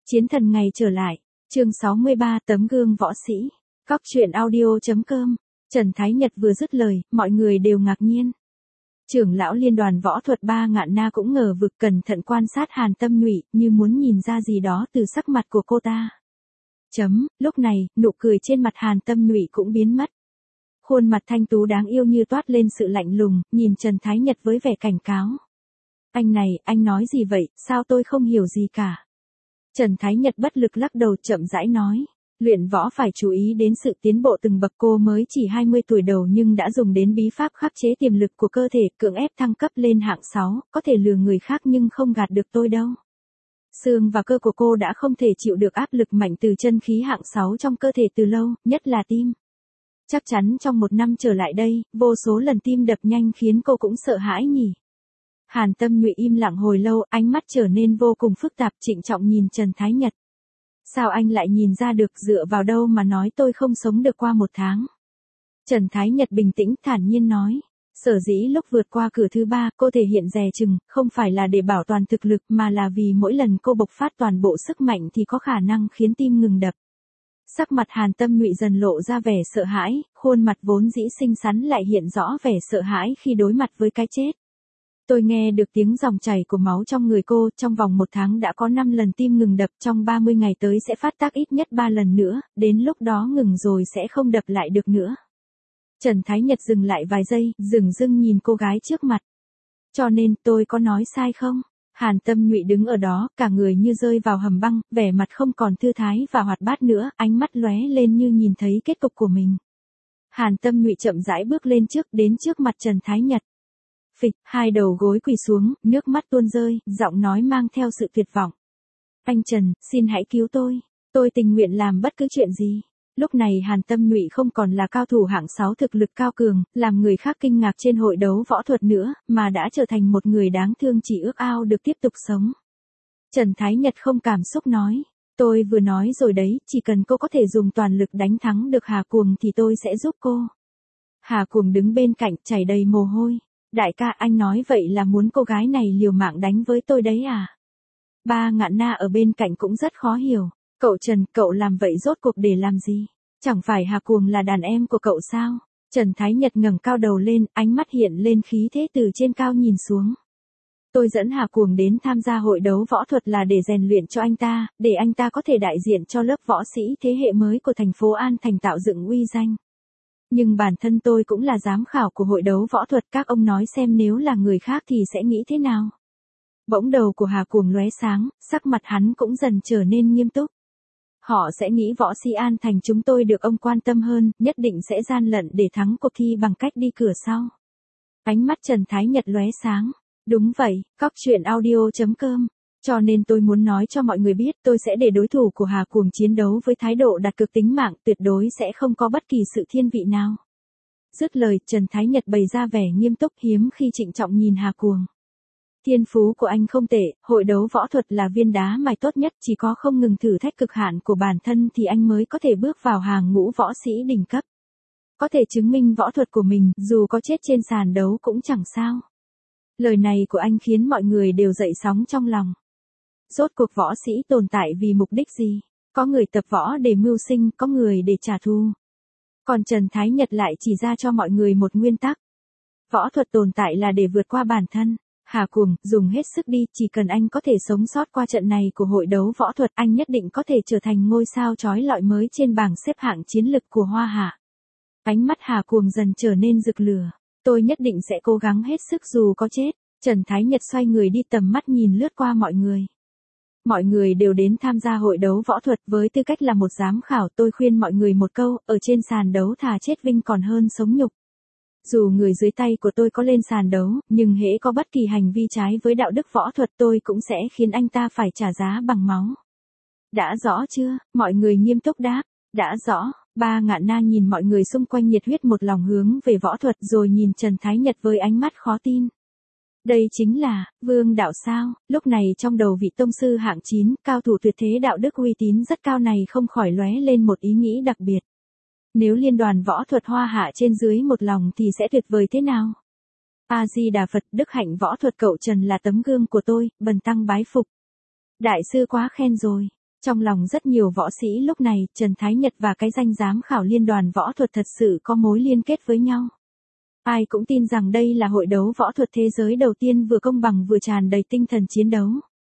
Chiến thần ngày trở lại, chương 63 tấm gương võ sĩ, Cóc truyện audio.com, Trần Thái Nhật vừa dứt lời, mọi người đều ngạc nhiên. Trưởng lão liên đoàn võ thuật Ba Ngạn Na cũng ngờ vực cẩn thận quan sát Hàn Tâm Nhụy, như muốn nhìn ra gì đó từ sắc mặt của cô ta. Lúc này, nụ cười trên mặt Hàn Tâm Nhụy cũng biến mất. Khuôn mặt thanh tú đáng yêu như toát lên sự lạnh lùng, nhìn Trần Thái Nhật với vẻ cảnh cáo. Anh này, anh nói gì vậy, sao tôi không hiểu gì cả. Trần Thái Nhật bất lực lắc đầu chậm rãi nói. Luyện võ phải chú ý đến sự tiến bộ từng bậc, cô mới chỉ 20 tuổi đầu nhưng đã dùng đến bí pháp khắc chế tiềm lực của cơ thể, cưỡng ép thăng cấp lên hạng 6, có thể lừa người khác nhưng không gạt được tôi đâu. Xương và cơ của cô đã không thể chịu được áp lực mạnh từ chân khí hạng 6 trong cơ thể từ lâu, nhất là tim. Chắc chắn trong một năm trở lại đây, vô số lần tim đập nhanh khiến cô cũng sợ hãi nhỉ. Hàn Tâm Nhụy im lặng hồi lâu, ánh mắt trở nên vô cùng phức tạp, trịnh trọng nhìn Trần Thái Nhật. Sao anh lại nhìn ra được, dựa vào đâu mà nói tôi không sống được qua một tháng? Trần Thái Nhật bình tĩnh thản nhiên nói. Sở dĩ lúc vượt qua cửa thứ 3, cô thể hiện dè chừng, không phải là để bảo toàn thực lực mà là vì mỗi lần cô bộc phát toàn bộ sức mạnh thì có khả năng khiến tim ngừng đập. Sắc mặt Hàn Tâm Nhụy dần lộ ra vẻ sợ hãi, khuôn mặt vốn dĩ xinh xắn lại hiện rõ vẻ sợ hãi khi đối mặt với cái chết. Tôi nghe được tiếng dòng chảy của máu trong người cô, trong vòng một tháng đã có 5 lần tim ngừng đập, trong 30 ngày tới sẽ phát tác ít nhất 3 lần nữa, đến lúc đó ngừng rồi sẽ không đập lại được nữa. Trần Thái Nhật dừng lại vài giây, dửng dưng nhìn cô gái trước mặt. Cho nên tôi có nói sai không? Hàn Tâm Nhụy đứng ở đó, cả người như rơi vào hầm băng, vẻ mặt không còn thư thái và hoạt bát nữa, ánh mắt lóe lên như nhìn thấy kết cục của mình. Hàn Tâm Nhụy chậm rãi bước lên trước, đến trước mặt Trần Thái Nhật. Phịch, hai đầu gối quỳ xuống, nước mắt tuôn rơi, giọng nói mang theo sự tuyệt vọng. Anh Trần, xin hãy cứu tôi tình nguyện làm bất cứ chuyện gì. Lúc này Hàn Tâm Nhụy không còn là cao thủ hạng 6 thực lực cao cường, làm người khác kinh ngạc trên hội đấu võ thuật nữa, mà đã trở thành một người đáng thương chỉ ước ao được tiếp tục sống. Trần Thái Nhật không cảm xúc nói, tôi vừa nói rồi đấy, chỉ cần cô có thể dùng toàn lực đánh thắng được Hà Cuồng thì tôi sẽ giúp cô. Hà Cuồng đứng bên cạnh chảy đầy mồ hôi. Đại ca, anh nói vậy là muốn cô gái này liều mạng đánh với tôi đấy à? Ba Ngạn Na ở bên cạnh cũng rất khó hiểu. Cậu Trần, cậu làm vậy rốt cuộc để làm gì? Chẳng phải Hà Cuồng là đàn em của cậu sao? Trần Thái Nhật ngẩng cao đầu lên, ánh mắt hiện lên khí thế từ trên cao nhìn xuống. Tôi dẫn Hà Cuồng đến tham gia hội đấu võ thuật là để rèn luyện cho anh ta, để anh ta có thể đại diện cho lớp võ sĩ thế hệ mới của thành phố An Thành tạo dựng uy danh. Nhưng bản thân tôi cũng là giám khảo của hội đấu võ thuật, các ông nói xem nếu là người khác thì sẽ nghĩ thế nào? Bỗng đầu của Hà Cuồng lóe sáng, sắc mặt hắn cũng dần trở nên nghiêm túc. Họ sẽ nghĩ võ sĩ An Thành chúng tôi được ông quan tâm hơn, nhất định sẽ gian lận để thắng cuộc thi bằng cách đi cửa sau. Ánh mắt Trần Thái Nhật lóe sáng. Đúng vậy, Cóc truyện audio.com. Cho nên tôi muốn nói cho mọi người biết tôi sẽ để đối thủ của Hà Cuồng chiến đấu với thái độ đặt cược tính mạng, tuyệt đối sẽ không có bất kỳ sự thiên vị nào. Dứt lời, Trần Thái Nhật bày ra vẻ nghiêm túc hiếm khi trịnh trọng nhìn Hà Cuồng. Thiên phú của anh không tệ, hội đấu võ thuật là viên đá mài tốt nhất, chỉ có không ngừng thử thách cực hạn của bản thân thì anh mới có thể bước vào hàng ngũ võ sĩ đỉnh cấp. Có thể chứng minh võ thuật của mình, dù có chết trên sàn đấu cũng chẳng sao. Lời này của anh khiến mọi người đều dậy sóng trong lòng. Rốt cuộc võ sĩ tồn tại vì mục đích gì? Có người tập võ để mưu sinh, có người để trả thù. Còn Trần Thái Nhật lại chỉ ra cho mọi người một nguyên tắc. Võ thuật tồn tại là để vượt qua bản thân. Hà Cuồng, dùng hết sức đi, chỉ cần anh có thể sống sót qua trận này của hội đấu võ thuật, anh nhất định có thể trở thành ngôi sao chói lọi mới trên bảng xếp hạng chiến lực của Hoa Hạ. Ánh mắt Hà Cuồng dần trở nên rực lửa. Tôi nhất định sẽ cố gắng hết sức dù có chết. Trần Thái Nhật xoay người đi, tầm mắt nhìn lướt qua mọi người. Mọi người đều đến tham gia hội đấu võ thuật, với tư cách là một giám khảo tôi khuyên mọi người một câu, ở trên sàn đấu thà chết vinh còn hơn sống nhục. Dù người dưới tay của tôi có lên sàn đấu, nhưng hễ có bất kỳ hành vi trái với đạo đức võ thuật tôi cũng sẽ khiến anh ta phải trả giá bằng máu. Đã rõ chưa? Mọi người nghiêm túc đáp. Đã rõ. Ba Ngạn Na nhìn mọi người xung quanh nhiệt huyết một lòng hướng về võ thuật rồi nhìn Trần Thái Nhật với ánh mắt khó tin. Đây chính là Vương đạo sao? Lúc này trong đầu vị tông sư hạng 9, cao thủ tuyệt thế đạo đức uy tín rất cao này không khỏi lóe lên một ý nghĩ đặc biệt. Nếu liên đoàn võ thuật Hoa Hạ trên dưới một lòng thì sẽ tuyệt vời thế nào? A Di Đà Phật, đức hạnh võ thuật cậu Trần là tấm gương của tôi, bần tăng bái phục. Đại sư quá khen rồi. Trong lòng rất nhiều võ sĩ lúc này, Trần Thái Nhật và cái danh giám khảo liên đoàn võ thuật thật sự có mối liên kết với nhau. Ai cũng tin rằng đây là hội đấu võ thuật thế giới đầu tiên vừa công bằng vừa tràn đầy tinh thần chiến đấu.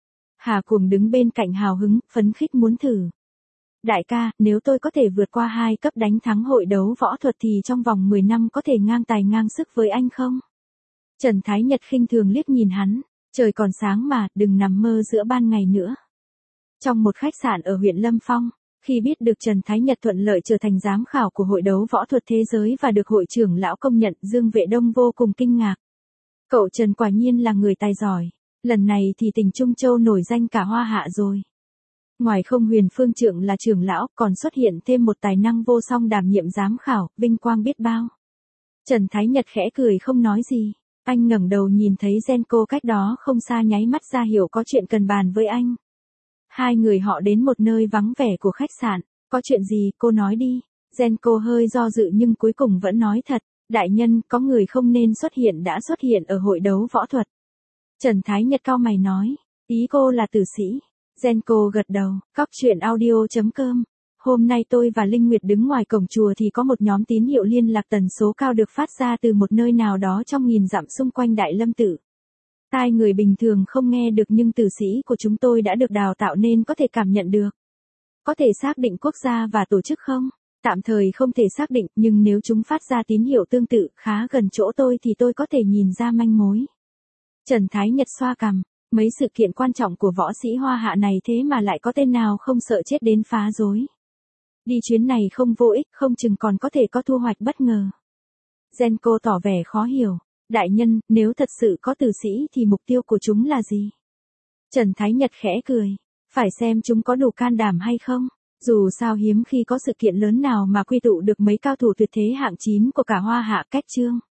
Hà Cuồng đứng bên cạnh hào hứng, phấn khích muốn thử. Đại ca, nếu tôi có thể vượt qua 2 cấp đánh thắng hội đấu võ thuật thì trong vòng 10 năm có thể ngang tài ngang sức với anh không? Trần Thái Nhật khinh thường liếc nhìn hắn, trời còn sáng mà, đừng nằm mơ giữa ban ngày nữa. Trong một khách sạn ở huyện Lâm Phong, khi biết được Trần Thái Nhật thuận lợi trở thành giám khảo của hội đấu võ thuật thế giới và được hội trưởng lão công nhận, Dương Vệ Đông vô cùng kinh ngạc. Cậu Trần quả nhiên là người tài giỏi, lần này thì tỉnh Trung Châu nổi danh cả Hoa Hạ rồi. Ngoài Không Huyền Phương Trượng là trưởng lão, còn xuất hiện thêm một tài năng vô song đảm nhiệm giám khảo, vinh quang biết bao. Trần Thái Nhật khẽ cười không nói gì, anh ngẩng đầu nhìn thấy Genco cách đó không xa nháy mắt ra hiểu có chuyện cần bàn với anh. Hai người họ đến một nơi vắng vẻ của khách sạn, có chuyện gì, cô nói đi. Genco hơi do dự nhưng cuối cùng vẫn nói thật, đại nhân, có người không nên xuất hiện đã xuất hiện ở hội đấu võ thuật. Trần Thái Nhật cau mày nói, ý cô là tử sĩ. Genco gật đầu, cóc truyện audio.com. Hôm nay tôi và Linh Nguyệt đứng ngoài cổng chùa thì có một nhóm tín hiệu liên lạc tần số cao được phát ra từ một nơi nào đó trong nghìn dặm xung quanh Đại Lâm Tự. Tai người bình thường không nghe được nhưng tử sĩ của chúng tôi đã được đào tạo nên có thể cảm nhận được. Có thể xác định quốc gia và tổ chức không? Tạm thời không thể xác định, nhưng nếu chúng phát ra tín hiệu tương tự khá gần chỗ tôi thì tôi có thể nhìn ra manh mối. Trần Thái Nhật xoa cằm, mấy sự kiện quan trọng của võ sĩ Hoa Hạ này thế mà lại có tên nào không sợ chết đến phá rối. Đi chuyến này không vô ích, không chừng còn có thể có thu hoạch bất ngờ. Genco tỏ vẻ khó hiểu. Đại nhân, nếu thật sự có tử sĩ thì mục tiêu của chúng là gì? Trần Thái Nhật khẽ cười. Phải xem chúng có đủ can đảm hay không. Dù sao hiếm khi có sự kiện lớn nào mà quy tụ được mấy cao thủ tuyệt thế hạng 9 của cả Hoa Hạ. Cách chương.